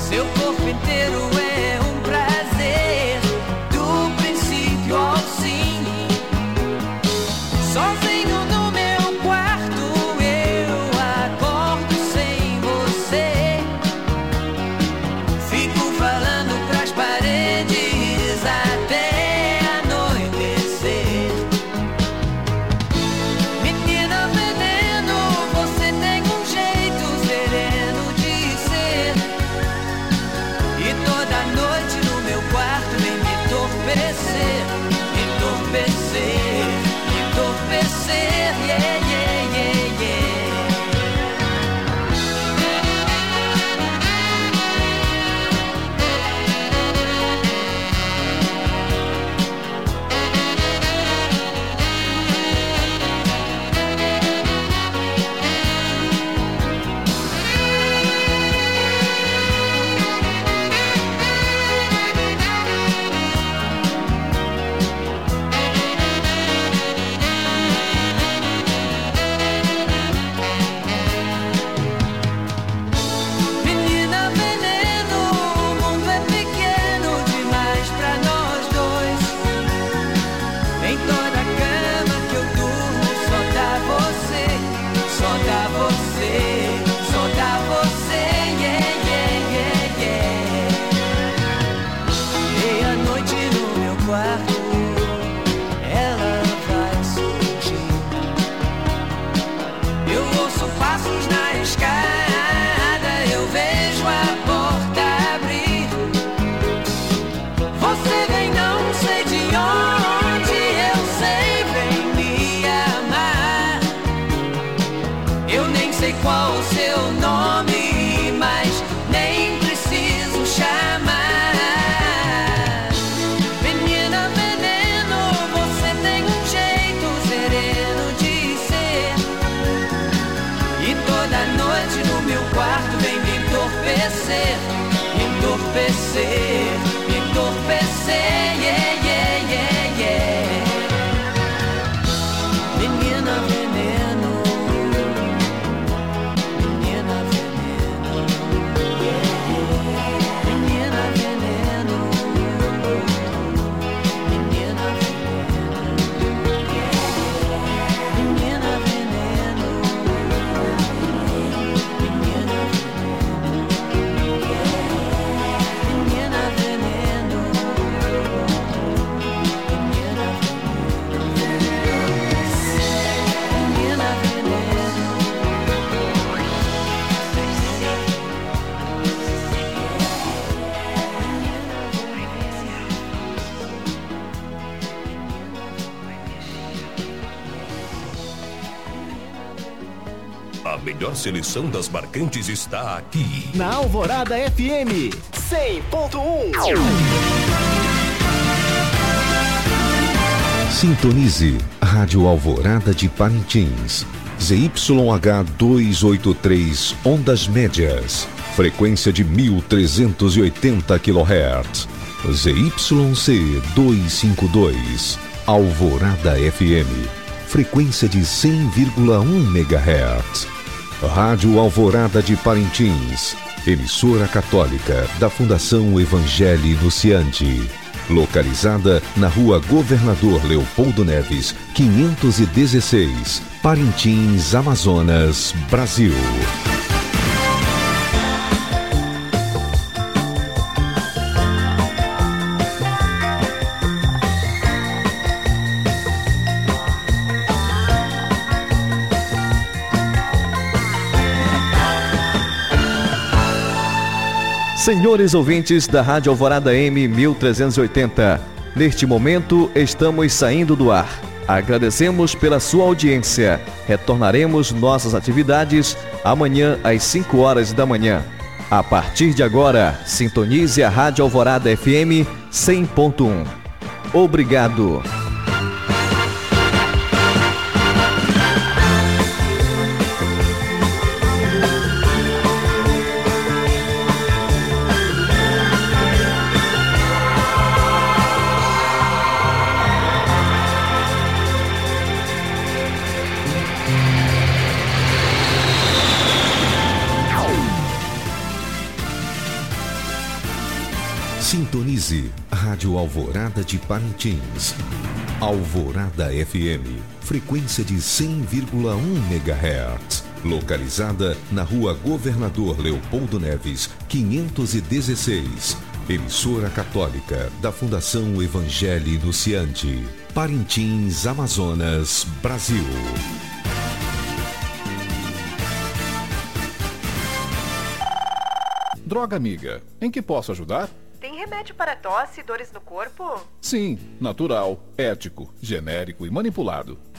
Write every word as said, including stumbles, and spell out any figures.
Seu corpo inteiro é um prazer, do princípio ao fim. Sozinho no meu quarto eu acordo sem você. Fico falando pras paredes até anoitecer. Menina veneno, você tem um jeito sereno de ser. E toda noite no meu quarto vem me entorpecer, entorpecer, entorpecer, yeah, yeah, yeah, yeah. Menina veneno, o mundo é pequeno demais pra nós dois. Em toda cama que eu durmo só dá você, só dá você, só dá você, yeah, yeah, yeah, yeah. Meia-noite no meu quarto, ela vai surgir. Eu ouço passos na escada, eu vejo a porta abrir. Você vem não sei de onde, eu sei, vem me amar. Eu nem sei qual o seu nome, mas nem preciso chamar. Menina veneno, você tem um jeito sereno de ser. E toda noite no meu quarto vem me entorpecer, entorpecer, entorpecer, yeah, yeah, yeah, yeah. Menina veneno, menina veneno, yeah. Menina veneno, menina veneno, yeah. Menina veneno, menina veneno, yeah. Menina veneno, menina veneno. A melhor seleção das marcantes está aqui. Na Alvorada F M cem ponto um. Sintonize Rádio Alvorada de Parintins. Z Y H duzentos e oitenta e três ondas médias. Frequência de mil trezentos e oitenta quilohertz. Z Y C duzentos e cinquenta e dois. Alvorada F M. Frequência de cem vírgula um megahertz. Rádio Alvorada de Parintins. Emissora católica da Fundação Evangelho Nunciante. Localizada na Rua Governador Leopoldo Neves, quinhentos e dezesseis, Parintins, Amazonas, Brasil. Senhores ouvintes da Rádio Alvorada M mil trezentos e oitenta, neste momento estamos saindo do ar. Agradecemos pela sua audiência. Retornaremos nossas atividades amanhã às cinco horas da manhã. A partir de agora, sintonize a Rádio Alvorada F M cem ponto um. Obrigado. Sintonize Rádio Alvorada de Parintins. Alvorada F M, frequência de cem vírgula um megahertz. Localizada na Rua Governador Leopoldo Neves, quinhentos e dezesseis. Emissora católica da Fundação Evangelho Anunciante. Parintins, Amazonas, Brasil. Droga Amiga, em que posso ajudar? Tem remédio para tosse e dores no corpo? Sim, natural, ético, genérico e manipulado.